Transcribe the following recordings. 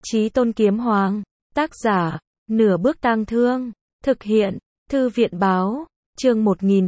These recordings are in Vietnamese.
Chí Tôn Kiếm Hoàng. Tác giả, Nửa Bước Tang Thương. Thực hiện, Thư viện báo. Chương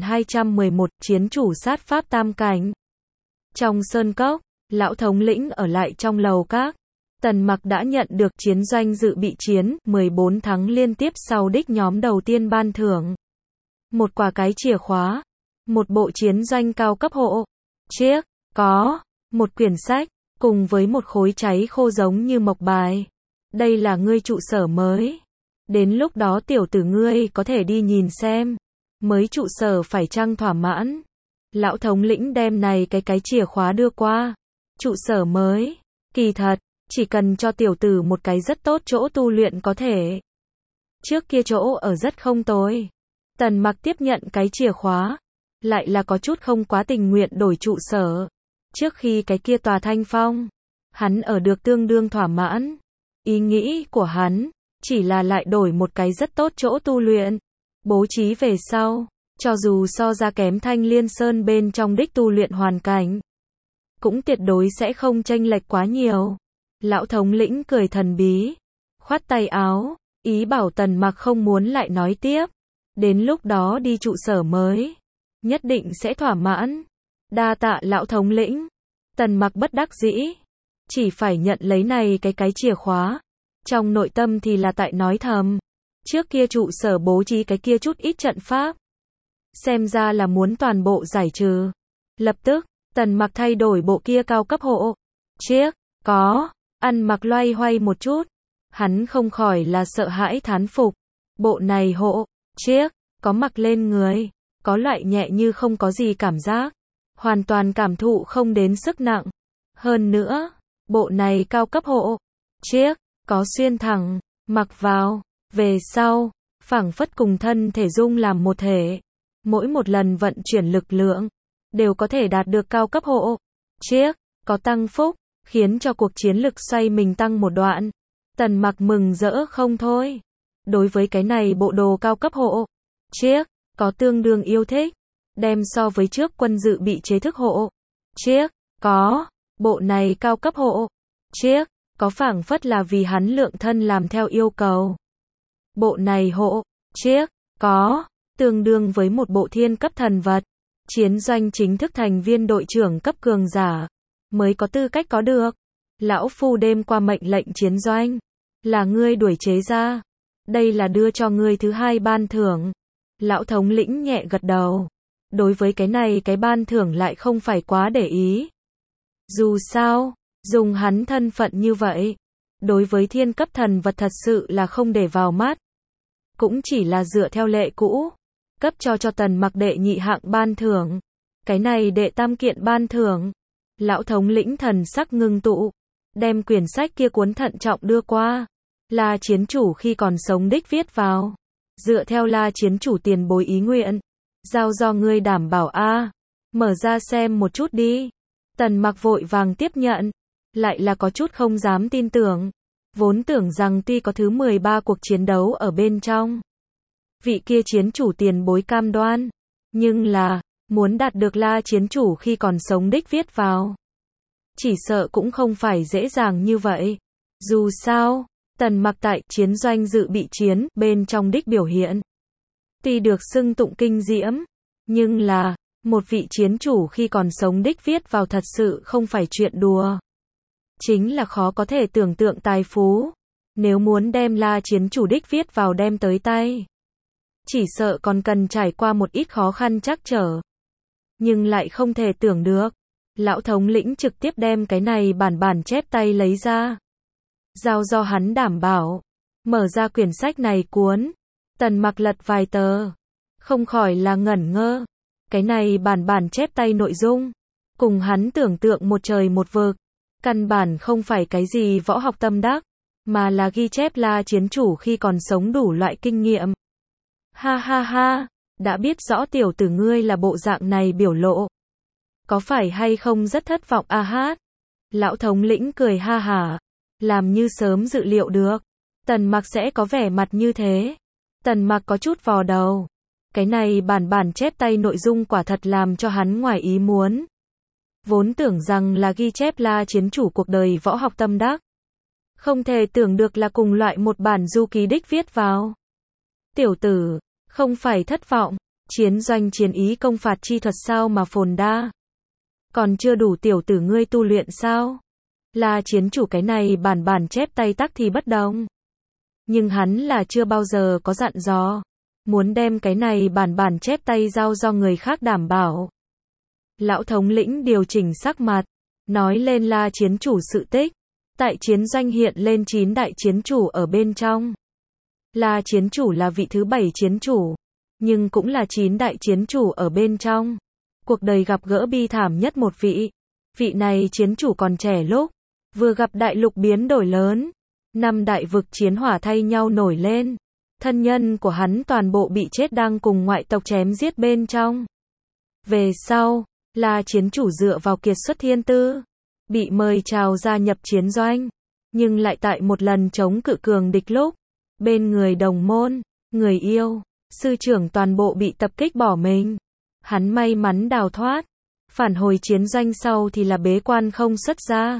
1211, Chiến chủ sát pháp tam cảnh. Trong sơn cốc, lão thống lĩnh ở lại trong lầu các. Tần Mặc đã nhận được chiến doanh dự bị chiến, 14 tháng liên tiếp sau đích nhóm đầu tiên ban thưởng. Một quả cái chìa khóa, một bộ chiến doanh cao cấp hộ chiếc, có một quyển sách, cùng với một khối cháy khô giống như mộc bài. Đây là ngươi trụ sở mới. Đến lúc đó tiểu tử ngươi có thể đi nhìn xem. Mới trụ sở phải chăng thỏa mãn. Lão thống lĩnh đem này cái chìa khóa đưa qua. Trụ sở mới, kỳ thật, chỉ cần cho tiểu tử một cái rất tốt chỗ tu luyện có thể. Trước kia chỗ ở rất không tồi. Tần Mặc tiếp nhận cái chìa khóa, lại là có chút không quá tình nguyện đổi trụ sở. Trước khi cái kia tòa Thanh Phong, hắn ở được tương đương thỏa mãn. Ý nghĩ của hắn, chỉ là lại đổi một cái rất tốt chỗ tu luyện. Bố trí về sau, cho dù so ra kém Thanh Liên Sơn bên trong đích tu luyện hoàn cảnh, cũng tuyệt đối sẽ không chênh lệch quá nhiều. Lão thống lĩnh cười thần bí, khoát tay áo, ý bảo Tần Mặc không muốn lại nói tiếp. Đến lúc đó đi trụ sở mới, nhất định sẽ thỏa mãn. Đa tạ lão thống lĩnh. Tần Mặc bất đắc dĩ, chỉ phải nhận lấy này cái chìa khóa. Trong nội tâm thì là tại nói thầm, trước kia trụ sở bố trí cái kia chút ít trận pháp, xem ra là muốn toàn bộ giải trừ. Lập tức, Tần Mặc thay đổi bộ kia cao cấp hộ chiếc, có, ăn mặc loay hoay một chút. Hắn không khỏi là sợ hãi thán phục. Bộ này hộ chiếc, có mặc lên người, có loại nhẹ như không có gì cảm giác, hoàn toàn cảm thụ không đến sức nặng. Hơn nữa, bộ này cao cấp hộ chiếc, có xuyên thẳng, mặc vào, về sau, phảng phất cùng thân thể dung làm một thể. Mỗi một lần vận chuyển lực lượng, đều có thể đạt được cao cấp hộ chiếc, có tăng phúc, khiến cho cuộc chiến lực xoay mình tăng một đoạn. Tần Mặc mừng rỡ không thôi. Đối với cái này bộ đồ cao cấp hộ chiếc, có tương đương yêu thích. Đem so với trước quân dự bị chế thức hộ chiếc, có, bộ này cao cấp hộ chiếc, có phảng phất là vì hắn lượng thân làm theo yêu cầu. Bộ này hộ chiếc, có, tương đương với một bộ thiên cấp thần vật. Chiến doanh chính thức thành viên đội trưởng cấp cường giả, mới có tư cách có được. Lão phu đêm qua mệnh lệnh chiến doanh, là ngươi đuổi chế ra. Đây là đưa cho ngươi thứ hai ban thưởng. Lão thống lĩnh nhẹ gật đầu. Đối với cái này cái ban thưởng lại không phải quá để ý. Dù sao, dùng hắn thân phận như vậy, đối với thiên cấp thần vật thật sự là không để vào mắt. Cũng chỉ là dựa theo lệ cũ, cấp cho Tần Mặc đệ nhị hạng ban thưởng. Cái này đệ tam kiện ban thưởng. Lão thống lĩnh thần sắc ngưng tụ, đem quyển sách kia cuốn thận trọng đưa qua. La chiến chủ khi còn sống đích viết vào. Dựa theo La chiến chủ tiền bối ý nguyện, giao do ngươi đảm bảo a. Mở ra xem một chút đi. Tần Mặc vội vàng tiếp nhận, lại là có chút không dám tin tưởng. Vốn tưởng rằng tuy có thứ 13 cuộc chiến đấu ở bên trong, vị kia chiến chủ tiền bối cam đoan, nhưng là, muốn đạt được La chiến chủ khi còn sống đích viết vào, chỉ sợ cũng không phải dễ dàng như vậy. Dù sao, Tần Mặc tại chiến doanh dự bị chiến bên trong đích biểu hiện, tuy được xưng tụng kinh diễm, nhưng là, một vị chiến chủ khi còn sống đích viết vào thật sự không phải chuyện đùa. Chính là khó có thể tưởng tượng tài phú. Nếu muốn đem La chiến chủ đích viết vào đem tới tay, chỉ sợ còn cần trải qua một ít khó khăn trắc trở. Nhưng lại không thể tưởng được. Lão thống lĩnh trực tiếp đem cái này bản chép tay lấy ra, giao do hắn đảm bảo. Mở ra quyển sách này cuốn, Tần Mặc lật vài tờ, không khỏi là ngẩn ngơ. Cái này bản chép tay nội dung, cùng hắn tưởng tượng một trời một vực. Căn bản không phải cái gì võ học tâm đắc, mà là ghi chép La chiến chủ khi còn sống đủ loại kinh nghiệm. Ha ha ha, đã biết rõ tiểu tử ngươi là bộ dạng này biểu lộ, có phải hay không rất thất vọng a hát. Lão thống lĩnh cười ha hả, làm như sớm dự liệu được. Tần Mặc sẽ có vẻ mặt như thế. Tần Mặc có chút vò đầu. Cái này bản chép tay nội dung quả thật làm cho hắn ngoài ý muốn. Vốn tưởng rằng là ghi chép La chiến chủ cuộc đời võ học tâm đắc. Không thể tưởng được là cùng loại một bản du ký đích viết vào. Tiểu tử, không phải thất vọng, chiến doanh chiến ý công phạt chi thuật sao mà phồn đa. Còn chưa đủ tiểu tử ngươi tu luyện sao? Là chiến chủ cái này bản chép tay tắc thì bất đồng. Nhưng hắn là chưa bao giờ có dặn dò. Muốn đem cái này bản chép tay giao do người khác đảm bảo. Lão thống lĩnh điều chỉnh sắc mặt. Nói lên là chiến chủ sự tích. Tại chiến doanh hiện lên 9 đại chiến chủ ở bên trong. Là chiến chủ là vị thứ 7 chiến chủ. Nhưng cũng là 9 đại chiến chủ ở bên trong. Cuộc đời gặp gỡ bi thảm nhất một vị. Vị này chiến chủ còn trẻ lúc. Vừa gặp đại lục biến đổi lớn. 5 đại vực chiến hỏa thay nhau nổi lên. Thân nhân của hắn toàn bộ bị chết đang cùng ngoại tộc chém giết bên trong. Về sau, là chiến chủ dựa vào kiệt xuất thiên tư. Bị mời chào gia nhập chiến doanh. Nhưng lại tại một lần chống cự cường địch lúc. Bên người đồng môn, người yêu, sư trưởng toàn bộ bị tập kích bỏ mình. Hắn may mắn đào thoát. Phản hồi chiến doanh sau thì là bế quan không xuất ra.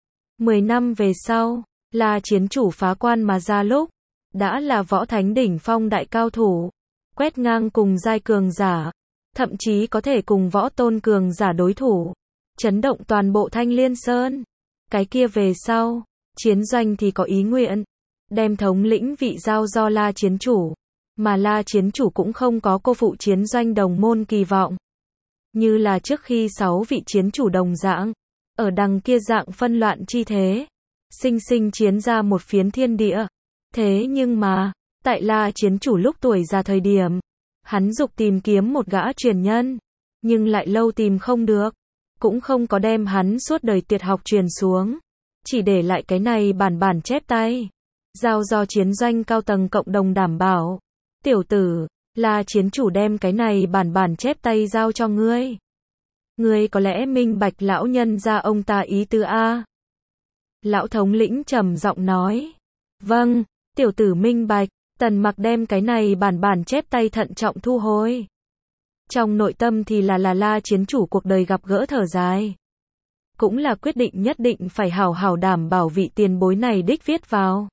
10 năm về sau, là chiến chủ phá quan mà ra lúc. Đã là võ thánh đỉnh phong đại cao thủ. Quét ngang cùng giai cường giả. Thậm chí có thể cùng võ tôn cường giả đối thủ. Chấn động toàn bộ Thanh Liên Sơn. Cái kia về sau, chiến doanh thì có ý nguyện. Đem thống lĩnh vị giao do la chiến chủ. Mà la chiến chủ cũng không có cô phụ chiến doanh đồng môn kỳ vọng. Như là trước khi 6 vị chiến chủ đồng dạng. Ở đằng kia dạng phân loạn chi thế. Sinh sinh chiến ra một phiến thiên địa. Thế nhưng mà, tại la chiến chủ lúc tuổi già thời điểm. Hắn dục tìm kiếm một gã truyền nhân. Nhưng lại lâu tìm không được. Cũng không có đem hắn suốt đời tuyệt học truyền xuống. Chỉ để lại cái này bản chép tay. Giao do chiến doanh cao tầng cộng đồng đảm bảo. Tiểu tử, là chiến chủ đem cái này bản chép tay giao cho ngươi. Ngươi có lẽ minh bạch lão nhân gia ông ta ý tứ a? Lão thống lĩnh trầm giọng nói. Vâng, tiểu tử minh bạch. Tần Mặc đem cái này bản chép tay thận trọng thu hồi. Trong nội tâm thì là la chiến chủ cuộc đời gặp gỡ thở dài. Cũng là quyết định nhất định phải hảo hảo đảm bảo vị tiền bối này đích viết vào.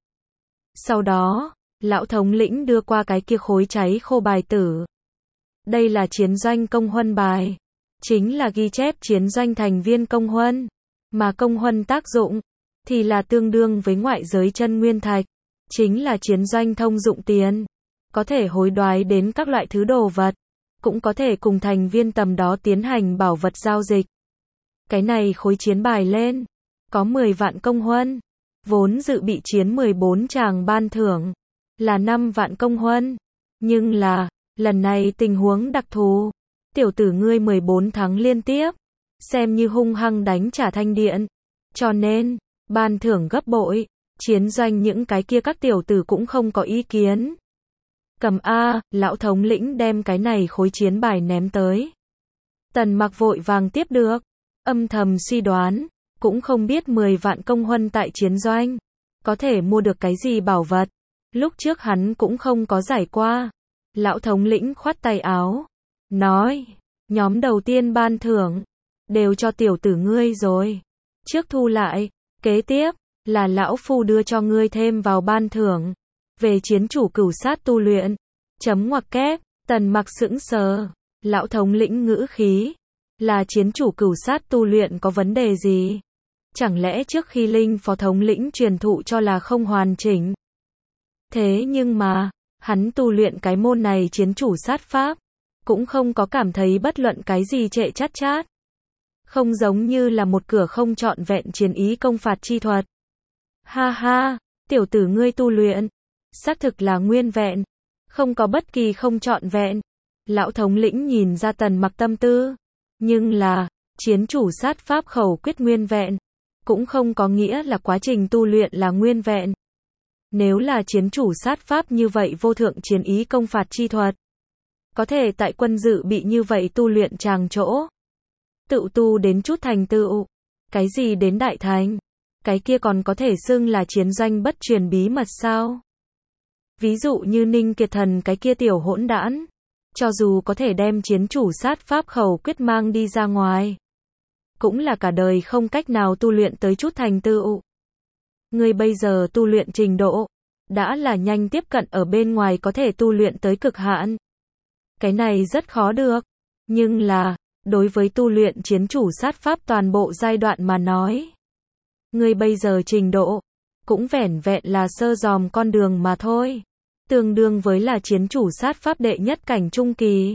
Sau đó, lão thống lĩnh đưa qua cái kia khối cháy khô bài tử. Đây là chiến doanh công huân bài. Chính là ghi chép chiến doanh thành viên công huân. Mà công huân tác dụng, thì là tương đương với ngoại giới chân nguyên thạch. Chính là chiến doanh thông dụng tiền. Có thể hối đoái đến các loại thứ đồ vật. Cũng có thể cùng thành viên tầm đó tiến hành bảo vật giao dịch. Cái này khối chiến bài lên. Có 10 vạn công huân. Vốn dự bị chiến 14 tràng ban thưởng. Là 5 vạn công huân. Nhưng là, lần này tình huống đặc thù. Tiểu tử ngươi 14 tháng liên tiếp. Xem như hung hăng đánh trả thanh điện. Cho nên, ban thưởng gấp bội. Chiến doanh những cái kia các tiểu tử cũng không có ý kiến. Cầm A, lão thống lĩnh đem cái này khối chiến bài ném tới. Tần Mặc vội vàng tiếp được. Âm thầm suy đoán. Cũng không biết 10 vạn công huân tại chiến doanh. Có thể mua được cái gì bảo vật. Lúc trước hắn cũng không có giải qua. Lão thống lĩnh khoát tay áo. Nói. Nhóm đầu tiên ban thưởng. Đều cho tiểu tử ngươi rồi. Trước thu lại. Kế tiếp. Là lão phu đưa cho ngươi thêm vào ban thưởng. Về chiến chủ cửu sát tu luyện. Chấm ngoặc kép. Tần Mặc sững sờ. Lão thống lĩnh ngữ khí. Là chiến chủ cửu sát tu luyện có vấn đề gì? Chẳng lẽ trước khi Linh phó thống lĩnh truyền thụ cho là không hoàn chỉnh? Thế nhưng mà, hắn tu luyện cái môn này chiến chủ sát pháp. Cũng không có cảm thấy bất luận cái gì trệ chát chát. Không giống như là một cửa không trọn vẹn chiến ý công phạt chi thuật. Ha ha, tiểu tử ngươi tu luyện. Xác thực là nguyên vẹn. Không có bất kỳ không trọn vẹn. Lão thống lĩnh nhìn ra Tần Mặc tâm tư. Nhưng là, chiến chủ sát pháp khẩu quyết nguyên vẹn. Cũng không có nghĩa là quá trình tu luyện là nguyên vẹn. Nếu là chiến chủ sát pháp như vậy vô thượng chiến ý công phạt chi thuật. Có thể tại quân dự bị như vậy tu luyện tràng chỗ. Tự tu đến chút thành tựu. Cái gì đến đại thành. Cái kia còn có thể xưng là chiến doanh bất truyền bí mật sao? Ví dụ như Ninh Kiệt Thần cái kia tiểu hỗn đản. Cho dù có thể đem chiến chủ sát pháp khẩu quyết mang đi ra ngoài. Cũng là cả đời không cách nào tu luyện tới chút thành tựu. Ngươi bây giờ tu luyện trình độ đã là nhanh tiếp cận ở bên ngoài có thể tu luyện tới cực hạn. Cái này rất khó được, nhưng là đối với tu luyện chiến chủ sát pháp toàn bộ giai đoạn mà nói, ngươi bây giờ trình độ cũng vẻn vẹn là sơ dòm con đường mà thôi, tương đương với là chiến chủ sát pháp đệ nhất cảnh trung kỳ.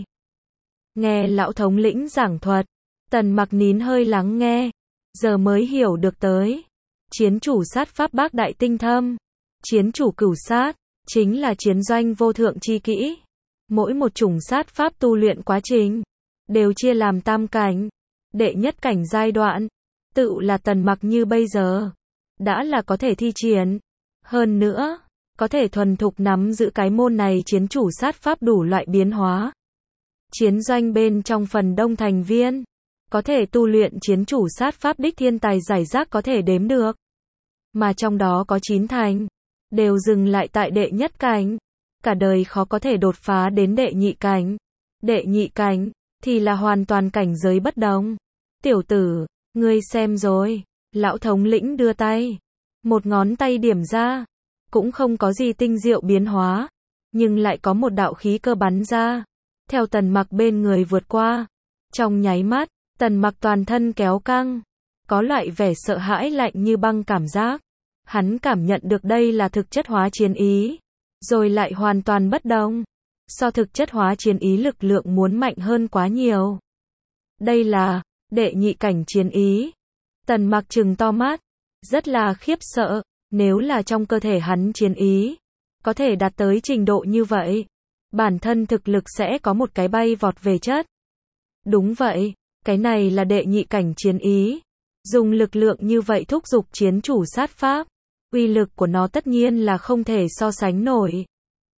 Nghe lão thống lĩnh giảng thuật, Tần Mặc nín hơi lắng nghe, giờ mới hiểu được tới. Chiến chủ sát pháp bác đại tinh thâm, chiến chủ cửu sát, chính là chiến doanh vô thượng chi kỹ. Mỗi một chủng sát pháp tu luyện quá trình, đều chia làm tam cảnh. Đệ nhất cảnh giai đoạn, tự là Tần Mặc như bây giờ, đã là có thể thi triển. Hơn nữa, có thể thuần thục nắm giữ cái môn này chiến chủ sát pháp đủ loại biến hóa. Chiến doanh bên trong phần đông thành viên, có thể tu luyện chiến chủ sát pháp đích thiên tài giải rác có thể đếm được. Mà trong đó có 9 thành, đều dừng lại tại đệ nhất cảnh. Cả đời khó có thể đột phá đến đệ nhị cảnh. Đệ nhị cảnh, thì là hoàn toàn cảnh giới bất đồng. Tiểu tử, ngươi xem rồi. Lão thống lĩnh đưa tay, một ngón tay điểm ra, cũng không có gì tinh diệu biến hóa, nhưng lại có một đạo khí cơ bắn ra, theo Tần Mặc bên người vượt qua. Trong nháy mắt, Tần Mặc toàn thân kéo căng, có loại vẻ sợ hãi lạnh như băng cảm giác. Hắn cảm nhận được đây là thực chất hóa chiến ý, rồi lại hoàn toàn bất đồng. So thực chất hóa chiến ý lực lượng muốn mạnh hơn quá nhiều. Đây là đệ nhị cảnh chiến ý. Tần Mặc trừng to mắt, rất là khiếp sợ, nếu là trong cơ thể hắn chiến ý có thể đạt tới trình độ như vậy, bản thân thực lực sẽ có một cái bay vọt về chất. Đúng vậy, cái này là đệ nhị cảnh chiến ý. Dùng lực lượng như vậy thúc giục chiến chủ sát pháp, uy lực của nó tất nhiên là không thể so sánh nổi.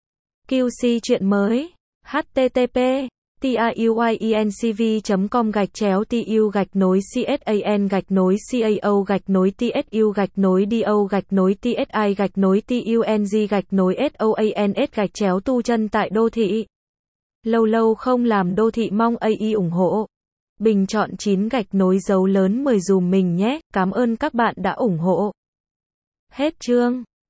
QC chuyện mới, http tayuinc.com/tsu-do/tsu-tung/TUNG/TSU-TUNG tu chân tại đô thị. Lâu lâu không làm đô thị mong AI ủng hộ. Bình chọn 9 gạch nối dấu lớn 10 dùm mình nhé, cảm ơn các bạn đã ủng hộ. Hết chương.